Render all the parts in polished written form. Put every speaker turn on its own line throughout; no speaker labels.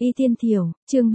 Y Tiên Thiểu, chương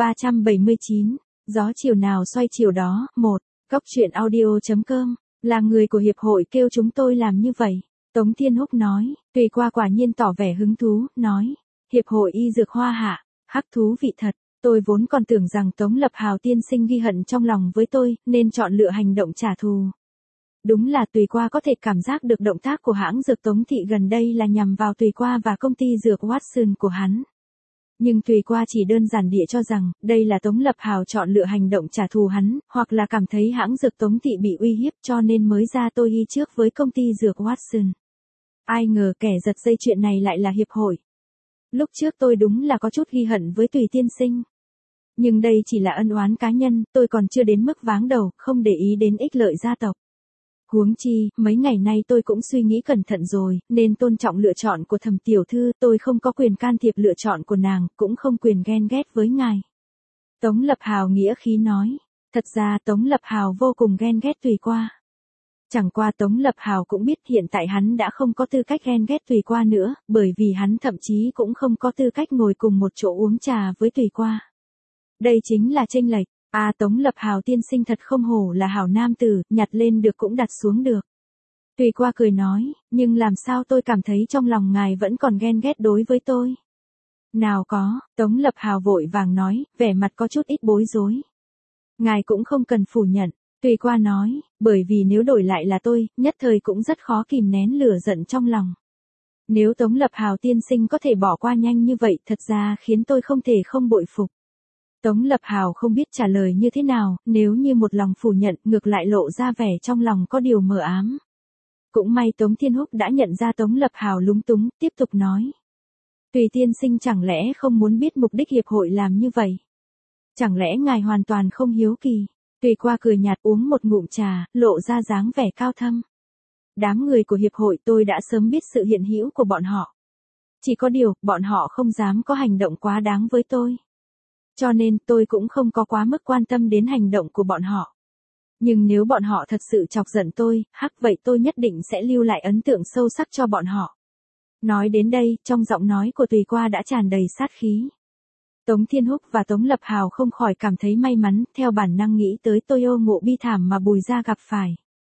379, gió chiều nào xoay chiều đó, 1, Cóc truyện audio.com, là người của hiệp hội kêu chúng tôi làm như vậy. Tống Thiên Húc nói, Tùy Qua quả nhiên tỏ vẻ hứng thú, nói, hiệp hội y dược hoa hạ, hắc thú vị thật, tôi vốn còn tưởng rằng Tống Lập Hào tiên sinh ghi hận trong lòng với tôi, nên chọn lựa hành động trả thù. Đúng là Tùy Qua có thể cảm giác được động tác của hãng dược Tống Thị gần đây là nhằm vào Tùy Qua và công ty dược Watson của hắn. Nhưng Tùy Qua chỉ đơn giản địa cho rằng, đây là Tống Lập Hào chọn lựa hành động trả thù hắn, hoặc là cảm thấy hãng dược Tống Thị bị uy hiếp cho nên mới ra tôi y trước với công ty dược Watson. Ai ngờ kẻ giật dây chuyện này lại là hiệp hội. Lúc trước tôi đúng là có chút ghi hận với Tùy tiên sinh. Nhưng đây chỉ là ân oán cá nhân, tôi còn chưa đến mức váng đầu, không để ý đến ích lợi gia tộc. Huống chi, mấy ngày nay tôi cũng suy nghĩ cẩn thận rồi, nên tôn trọng lựa chọn của Thẩm tiểu thư, tôi không có quyền can thiệp lựa chọn của nàng, cũng không quyền ghen ghét với ngài. Tống Lập Hào nghĩa khí nói, thật ra Tống Lập Hào vô cùng ghen ghét Tùy Qua. Chẳng qua Tống Lập Hào cũng biết hiện tại hắn đã không có tư cách ghen ghét Tùy Qua nữa, bởi vì hắn thậm chí cũng không có tư cách ngồi cùng một chỗ uống trà với Tùy Qua. Đây chính là chênh lệch. Tống Lập Hào tiên sinh thật không hổ là hảo nam tử, nhặt lên được cũng đặt xuống được. Tùy Qua cười nói, nhưng làm sao tôi cảm thấy trong lòng ngài vẫn còn ghen ghét đối với tôi. Nào có, Tống Lập Hào vội vàng nói, vẻ mặt có chút ít bối rối. Ngài cũng không cần phủ nhận, Tùy Qua nói, bởi vì nếu đổi lại là tôi, nhất thời cũng rất khó kìm nén lửa giận trong lòng. Nếu Tống Lập Hào tiên sinh có thể bỏ qua nhanh như vậy thật ra khiến tôi không thể không bội phục. Tống Lập Hào không biết trả lời như thế nào, nếu như một lòng phủ nhận ngược lại lộ ra vẻ trong lòng có điều mờ ám. Cũng may Tống Thiên Húc đã nhận ra Tống Lập Hào lúng túng, tiếp tục nói. Tùy tiên sinh chẳng lẽ không muốn biết mục đích hiệp hội làm như vậy? Chẳng lẽ ngài hoàn toàn không hiếu kỳ? Tùy Qua cười nhạt uống một ngụm trà, lộ ra dáng vẻ cao thâm. Đám người của hiệp hội tôi đã sớm biết sự hiện hữu của bọn họ. Chỉ có điều, bọn họ không dám có hành động quá đáng với tôi. Cho nên tôi cũng không có quá mức quan tâm đến hành động của bọn họ. Nhưng nếu bọn họ thật sự chọc giận tôi, vậy tôi nhất định sẽ lưu lại ấn tượng sâu sắc cho bọn họ. Nói đến đây, trong giọng nói của Tùy Qua đã tràn đầy sát khí. Tống Thiên Húc và Tống Lập Hào không khỏi cảm thấy may mắn, theo bản năng nghĩ tới Toyo ngộ bi thảm mà Bùi gia gặp phải.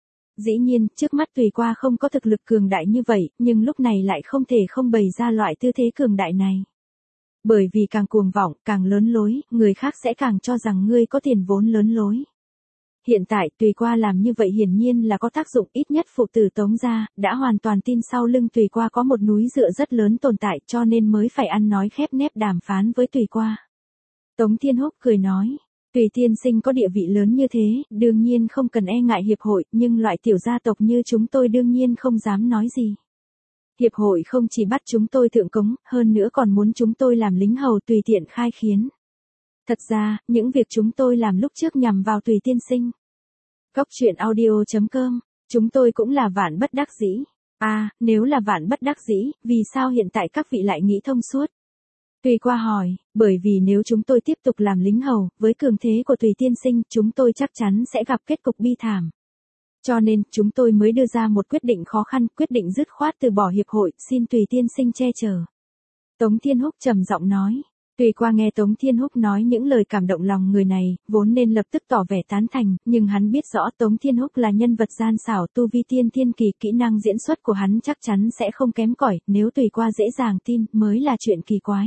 Dĩ nhiên, trước mắt Tùy Qua không có thực lực cường đại như vậy, nhưng lúc này lại không thể không bày ra loại tư thế cường đại này. Bởi vì càng cuồng vọng, càng lớn lối, người khác sẽ càng cho rằng ngươi có tiền vốn lớn lối. Hiện tại Tùy Qua làm như vậy hiển nhiên là có tác dụng, ít nhất phụ tử Tống gia đã hoàn toàn tin sau lưng Tùy Qua có một núi dựa rất lớn tồn tại cho nên mới phải ăn nói khép nép đàm phán với Tùy Qua. Tống Thiên Húc cười nói, Tùy tiên sinh có địa vị lớn như thế, đương nhiên không cần e ngại hiệp hội, nhưng loại tiểu gia tộc như chúng tôi đương nhiên không dám nói gì. Hiệp hội không chỉ bắt chúng tôi thượng cống, hơn nữa còn muốn chúng tôi làm lính hầu tùy tiện khai khiến. Thật ra, những việc chúng tôi làm lúc trước nhằm vào Tùy tiên sinh. Cóc truyện audio.com, chúng tôi cũng là vạn bất đắc dĩ. Nếu là vạn bất đắc dĩ, vì sao hiện tại các vị lại nghĩ thông suốt? Tùy Qua hỏi, bởi vì nếu chúng tôi tiếp tục làm lính hầu, với cường thế của Tùy tiên sinh, chúng tôi chắc chắn sẽ gặp kết cục bi thảm. Cho nên, chúng tôi mới đưa ra một quyết định khó khăn, quyết định dứt khoát từ bỏ hiệp hội, xin Tùy tiên sinh che chở. Tống Thiên Húc trầm giọng nói. Tùy Qua nghe Tống Thiên Húc nói những lời cảm động lòng người này, vốn nên lập tức tỏ vẻ tán thành, nhưng hắn biết rõ Tống Thiên Húc là nhân vật gian xảo tu vi tiên thiên kỳ, kỹ năng diễn xuất của hắn chắc chắn sẽ không kém cỏi, nếu Tùy Qua dễ dàng tin, mới là chuyện kỳ quái.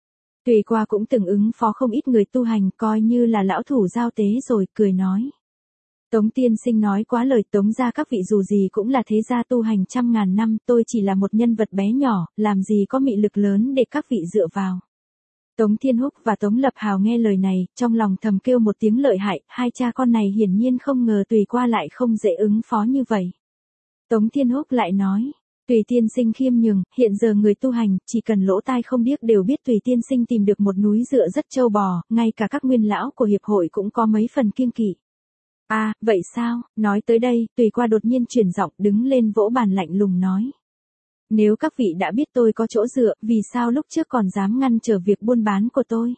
Tùy Qua cũng từng ứng phó không ít người tu hành, coi như là lão thủ giao tế rồi, cười nói. Tống tiên sinh nói quá lời, Tống gia các vị dù gì cũng là thế gia tu hành trăm ngàn năm, tôi chỉ là một nhân vật bé nhỏ, làm gì có mị lực lớn để các vị dựa vào. Tống Thiên Húc và Tống Lập Hào nghe lời này, trong lòng thầm kêu một tiếng lợi hại, hai cha con này hiển nhiên không ngờ Tùy Qua lại không dễ ứng phó như vậy. Tống Thiên Húc lại nói, Tùy tiên sinh khiêm nhường, hiện giờ người tu hành, chỉ cần lỗ tai không điếc đều biết Tùy tiên sinh tìm được một núi dựa rất trâu bò, ngay cả các nguyên lão của hiệp hội cũng có mấy phần kiêng kỵ. Vậy sao? Nói tới đây, Tùy Qua đột nhiên chuyển giọng đứng lên vỗ bàn lạnh lùng nói. Nếu các vị đã biết tôi có chỗ dựa, vì sao lúc trước còn dám ngăn trở việc buôn bán của tôi?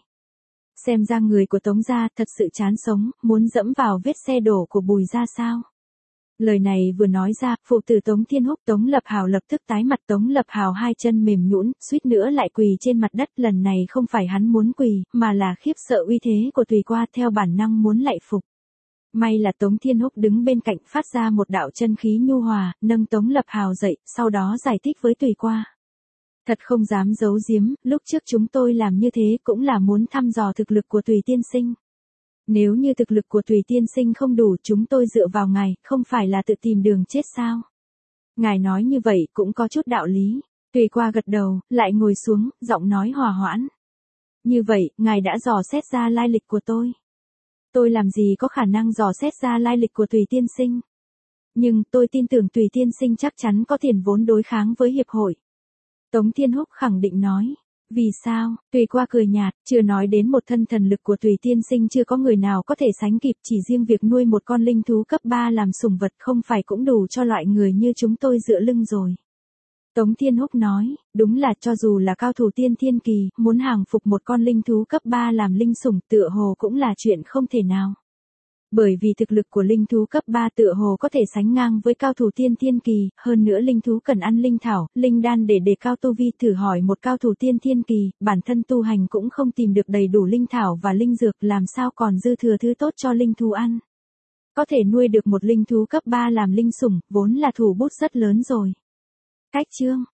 Xem ra người của Tống gia thật sự chán sống, muốn dẫm vào vết xe đổ của Bùi gia sao? Lời này vừa nói ra, phụ tử Tống Thiên Húc Tống Lập Hào lập tức tái mặt. Tống Lập Hào hai chân mềm nhũn, suýt nữa lại quỳ trên mặt đất. Lần này không phải hắn muốn quỳ, mà là khiếp sợ uy thế của Tùy Qua, theo bản năng muốn lạy phục. May là Tống Thiên Húc đứng bên cạnh phát ra một đạo chân khí nhu hòa, nâng Tống Lập Hào dậy, sau đó giải thích với Tùy Qua. Thật không dám giấu giếm, lúc trước chúng tôi làm như thế cũng là muốn thăm dò thực lực của Tùy tiên sinh. Nếu như thực lực của Tùy tiên sinh không đủ, chúng tôi dựa vào ngài, không phải là tự tìm đường chết sao? Ngài nói như vậy cũng có chút đạo lý. Tùy Qua gật đầu, lại ngồi xuống, giọng nói hòa hoãn. Như vậy, ngài đã dò xét ra lai lịch của tôi. Tôi làm gì có khả năng dò xét ra lai lịch của Tùy tiên sinh. Nhưng tôi tin tưởng Tùy tiên sinh chắc chắn có tiền vốn đối kháng với hiệp hội. Tống Thiên Húc khẳng định nói. Vì sao? Tùy Qua cười nhạt, chưa nói đến một thân thần lực của Tùy tiên sinh chưa có người nào có thể sánh kịp, chỉ riêng việc nuôi một con linh thú cấp 3 làm sủng vật không phải cũng đủ cho loại người như chúng tôi dựa lưng rồi. Tống Thiên Húc nói, đúng là cho dù là cao thủ tiên thiên kỳ, muốn hàng phục một con linh thú cấp 3 làm linh sủng tựa hồ cũng là chuyện không thể nào. Bởi vì thực lực của linh thú cấp 3 tựa hồ có thể sánh ngang với cao thủ tiên thiên kỳ, hơn nữa linh thú cần ăn linh thảo, linh đan để đề cao tu vi. Thử hỏi một cao thủ tiên thiên kỳ, bản thân tu hành cũng không tìm được đầy đủ linh thảo và linh dược, làm sao còn dư thừa thứ tốt cho linh thú ăn. Có thể nuôi được một linh thú cấp 3 làm linh sủng, vốn là thủ bút rất lớn rồi. Cách chương